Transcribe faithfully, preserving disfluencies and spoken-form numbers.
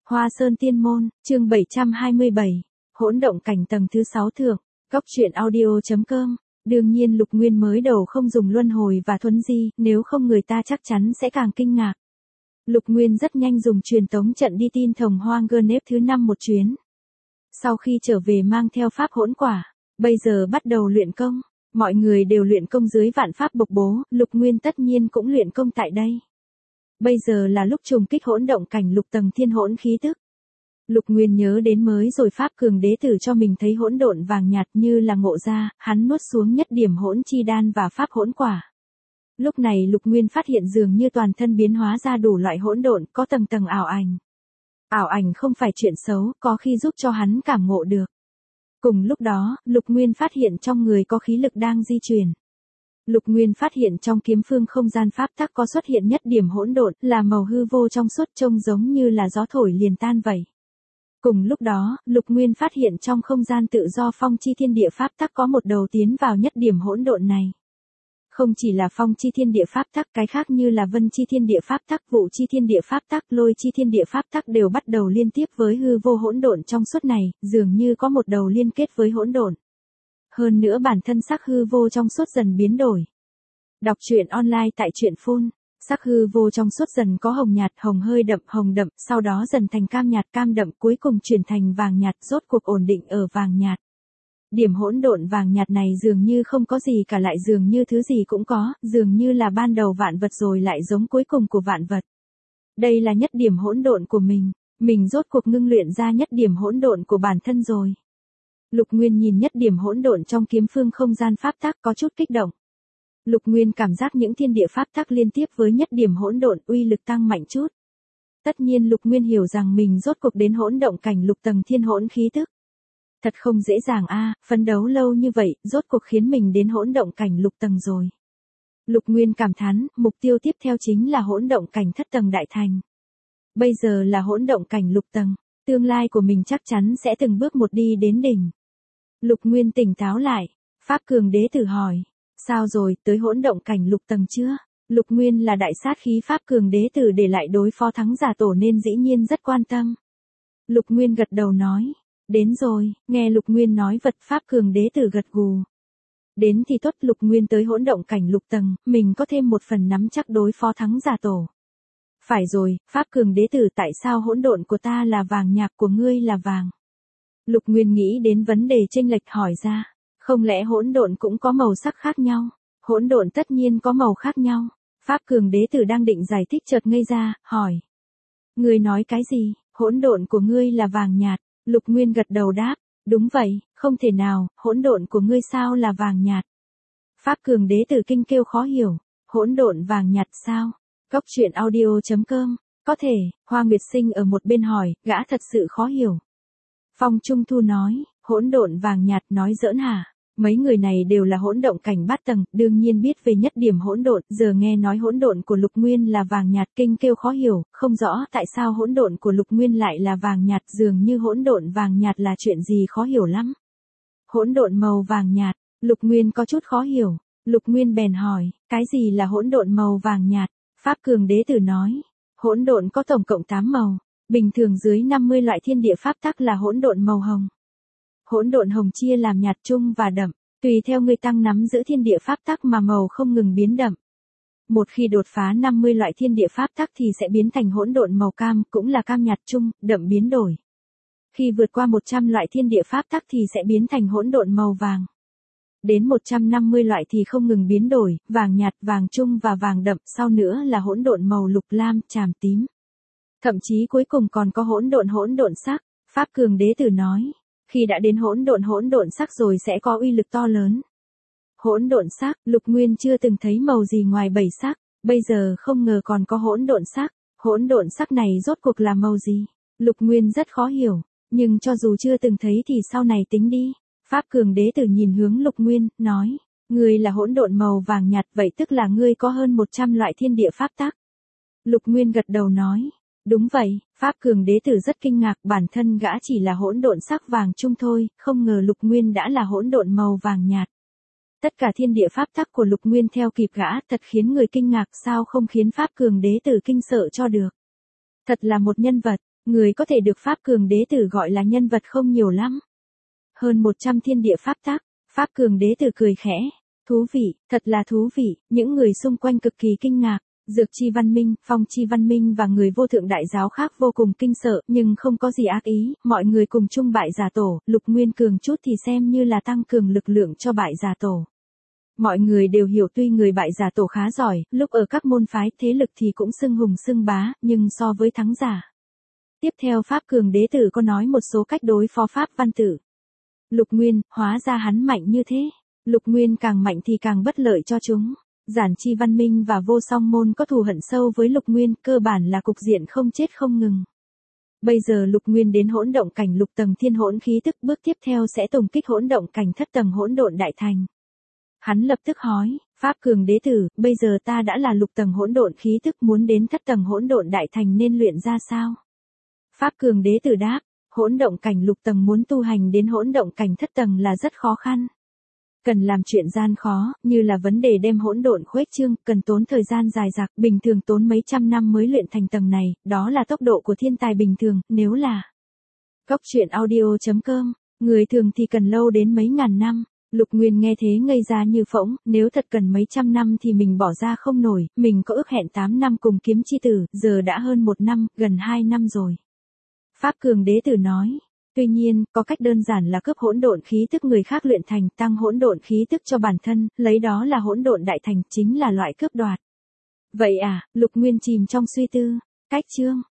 Hoa Sơn Tiên Môn, chương bảy trăm hai mươi bảy, hỗn động cảnh tầng thứ sáu thượng, góc truyện audio.com. Đương nhiên Lục Nguyên mới đầu không dùng luân hồi và thuấn di, nếu không người ta chắc chắn sẽ càng kinh ngạc. Lục Nguyên rất nhanh dùng truyền tống trận đi tin Thồng Hoang Gernep thứ năm một chuyến. Sau khi trở về mang theo pháp hỗn quả, bây giờ bắt đầu luyện công, mọi người đều luyện công dưới vạn pháp bộc bố, Lục Nguyên tất nhiên cũng luyện công tại đây. Bây giờ là lúc trùng kích hỗn động cảnh lục tầng thiên hỗn khí tức. Lục Nguyên nhớ đến mới rồi pháp cường đế tử cho mình thấy hỗn độn vàng nhạt như là ngộ ra, hắn nuốt xuống nhất điểm hỗn chi đan và pháp hỗn quả. Lúc này Lục Nguyên phát hiện dường như toàn thân biến hóa ra đủ loại hỗn độn, có tầng tầng ảo ảnh. Ảo ảnh không phải chuyện xấu, có khi giúp cho hắn cảm ngộ được. Cùng lúc đó, Lục Nguyên phát hiện trong người có khí lực đang di chuyển. Lục Nguyên phát hiện trong kiếm phương không gian pháp tắc có xuất hiện nhất điểm hỗn độn, là màu hư vô trong suốt trông giống như là gió thổi liền tan vậy. Cùng lúc đó, Lục Nguyên phát hiện trong không gian tự do phong chi thiên địa pháp tắc có một đầu tiến vào nhất điểm hỗn độn này. Không chỉ là phong chi thiên địa pháp tắc, cái khác như là vân chi thiên địa pháp tắc, vụ chi thiên địa pháp tắc, lôi chi thiên địa pháp tắc đều bắt đầu liên tiếp với hư vô hỗn độn trong suốt này, dường như có một đầu liên kết với hỗn độn. Hơn nữa bản thân sắc hư vô trong suốt dần biến đổi. Đọc truyện online tại truyện phun, sắc hư vô trong suốt dần có hồng nhạt, hồng hơi đậm, hồng đậm, sau đó dần thành cam nhạt, cam đậm, cuối cùng chuyển thành vàng nhạt, rốt cuộc ổn định ở vàng nhạt. Điểm hỗn độn vàng nhạt này dường như không có gì cả, lại dường như thứ gì cũng có, dường như là ban đầu vạn vật rồi lại giống cuối cùng của vạn vật. Đây là nhất điểm hỗn độn của mình, mình rốt cuộc ngưng luyện ra nhất điểm hỗn độn của bản thân rồi. Lục Nguyên nhìn nhất điểm hỗn độn trong kiếm phương không gian pháp tắc có chút kích động. Lục Nguyên cảm giác những thiên địa pháp tắc liên tiếp với nhất điểm hỗn độn uy lực tăng mạnh chút. Tất nhiên Lục Nguyên hiểu rằng mình rốt cuộc đến hỗn động cảnh lục tầng thiên hỗn khí tức. Thật không dễ dàng a, à, phấn đấu lâu như vậy, rốt cuộc khiến mình đến hỗn động cảnh lục tầng rồi. Lục Nguyên cảm thán, mục tiêu tiếp theo chính là hỗn động cảnh thất tầng đại thành. Bây giờ là hỗn động cảnh lục tầng, tương lai của mình chắc chắn sẽ từng bước một đi đến đỉnh. Lục Nguyên tỉnh táo lại, pháp cường đế tử hỏi, sao rồi, tới hỗn động cảnh lục tầng chưa? Lục Nguyên là đại sát khí pháp cường đế tử để lại đối phó thắng giả tổ nên dĩ nhiên rất quan tâm. Lục Nguyên gật đầu nói, đến rồi, nghe Lục Nguyên nói vật pháp cường đế tử gật gù. Đến thì tốt, Lục Nguyên tới hỗn động cảnh lục tầng, mình có thêm một phần nắm chắc đối phó thắng giả tổ. Phải rồi, pháp cường đế tử, tại sao hỗn độn của ta là vàng nhạt của ngươi là vàng? Lục Nguyên nghĩ đến vấn đề chênh lệch hỏi ra, không lẽ hỗn độn cũng có màu sắc khác nhau? Hỗn độn tất nhiên có màu khác nhau. Pháp cường đế tử đang định giải thích chợt ngây ra, hỏi. Ngươi nói cái gì, hỗn độn của ngươi là vàng nhạt? Lục Nguyên gật đầu đáp, đúng vậy, không thể nào, hỗn độn của ngươi sao là vàng nhạt? Pháp cường đế tử kinh kêu khó hiểu, hỗn độn vàng nhạt sao? Góc truyện audio.com, có thể, Hoa Nguyệt Sinh ở một bên hỏi, gã thật sự khó hiểu. Phong Trung Thu nói, hỗn độn vàng nhạt nói giỡn hả? Mấy người này đều là hỗn động cảnh bát tầng, đương nhiên biết về nhất điểm hỗn độn, giờ nghe nói hỗn độn của Lục Nguyên là vàng nhạt kinh kêu khó hiểu, không rõ tại sao hỗn độn của Lục Nguyên lại là vàng nhạt, dường như hỗn độn vàng nhạt là chuyện gì khó hiểu lắm. Hỗn độn màu vàng nhạt, Lục Nguyên có chút khó hiểu, Lục Nguyên bèn hỏi, cái gì là hỗn độn màu vàng nhạt? Pháp cường đế tử nói, hỗn độn có tổng cộng tám màu, bình thường dưới năm mươi loại thiên địa pháp tắc là hỗn độn màu hồng. Hỗn độn hồng chia làm nhạt, trung và đậm, tùy theo người tăng nắm giữ thiên địa pháp tắc mà màu không ngừng biến đậm. Một khi đột phá năm mươi loại thiên địa pháp tắc thì sẽ biến thành hỗn độn màu cam, cũng là cam nhạt, trung, đậm biến đổi. Khi vượt qua một trăm loại thiên địa pháp tắc thì sẽ biến thành hỗn độn màu vàng. Đến một trăm năm mươi loại thì không ngừng biến đổi, vàng nhạt, vàng trung và vàng đậm, sau nữa là hỗn độn màu lục lam, tràm tím. Thậm chí cuối cùng còn có hỗn độn hỗn độn sắc, pháp cường đế tử nói. Khi đã đến hỗn độn hỗn độn sắc rồi sẽ có uy lực to lớn. Hỗn độn sắc, Lục Nguyên chưa từng thấy màu gì ngoài bảy sắc, bây giờ không ngờ còn có hỗn độn sắc, hỗn độn sắc này rốt cuộc là màu gì? Lục Nguyên rất khó hiểu, nhưng cho dù chưa từng thấy thì sau này tính đi. Pháp cường đế tử nhìn hướng Lục Nguyên, nói, ngươi là hỗn độn màu vàng nhạt, vậy tức là ngươi có hơn một trăm loại thiên địa pháp tắc. Lục Nguyên gật đầu nói. Đúng vậy, Pháp cường đế tử rất kinh ngạc, bản thân gã chỉ là hỗn độn sắc vàng trung thôi, không ngờ Lục Nguyên đã là hỗn độn màu vàng nhạt. Tất cả thiên địa pháp tắc của Lục Nguyên theo kịp gã, thật khiến người kinh ngạc, sao không khiến Pháp cường đế tử kinh sợ cho được. Thật là một nhân vật, Người có thể được Pháp Cường Đế Tử gọi là nhân vật không nhiều lắm. Hơn một trăm thiên địa pháp tắc, Pháp Cường Đế Tử cười khẽ. Thú vị, thật là thú vị, những người xung quanh cực kỳ kinh ngạc. Dược Chi Văn Minh, Phong Chi Văn Minh và người vô thượng đại giáo khác vô cùng kinh sợ, nhưng không có gì ác ý, mọi người cùng chung bại giả tổ, Lục Nguyên cường chút thì xem như là tăng cường lực lượng cho bại giả tổ. Mọi người đều hiểu tuy người bại giả tổ khá giỏi, lúc ở các môn phái thế lực thì cũng xưng hùng xưng bá, nhưng so với thắng giả. Tiếp theo Pháp Cường Đế Tử có nói một số cách đối phó Pháp Văn Tử. Lục Nguyên, hóa ra hắn mạnh như thế. Lục Nguyên càng mạnh thì càng bất lợi cho chúng. Giản Chi Văn Minh và Vô Song Môn có thù hận sâu với Lục Nguyên, cơ bản là cục diện không chết không ngừng. Bây giờ Lục Nguyên đến hỗn động cảnh lục tầng thiên hỗn khí tức, bước tiếp theo sẽ tùng kích hỗn động cảnh thất tầng hỗn độn đại thành. Hắn lập tức hỏi, Pháp Cường Đế Tử, bây giờ ta đã là lục tầng hỗn độn khí tức, muốn đến thất tầng hỗn độn đại thành nên luyện ra sao? Pháp Cường Đế Tử đáp, hỗn động cảnh lục tầng muốn tu hành đến hỗn động cảnh thất tầng là rất khó khăn. Cần làm chuyện gian khó, như là vấn đề đem hỗn độn khuếch trương, cần tốn thời gian dài dặc, bình thường tốn mấy trăm năm mới luyện thành tầng này, đó là tốc độ của thiên tài bình thường, nếu là Cốc truyện audio chấm com, người thường thì cần lâu đến mấy ngàn năm. Lục Nguyên nghe thế ngây ra như phỗng, nếu thật cần mấy trăm năm thì mình bỏ ra không nổi, mình có ước hẹn tám năm cùng Kiếm Chi Tử, giờ đã hơn một năm, gần hai năm rồi. Pháp Cường Đế Tử nói, tuy nhiên, có cách đơn giản là cướp hỗn độn khí tức người khác luyện thành, tăng hỗn độn khí tức cho bản thân, lấy đó là hỗn độn đại thành, chính là loại cướp đoạt. Vậy à, Lục Nguyên chìm trong suy tư, cách chương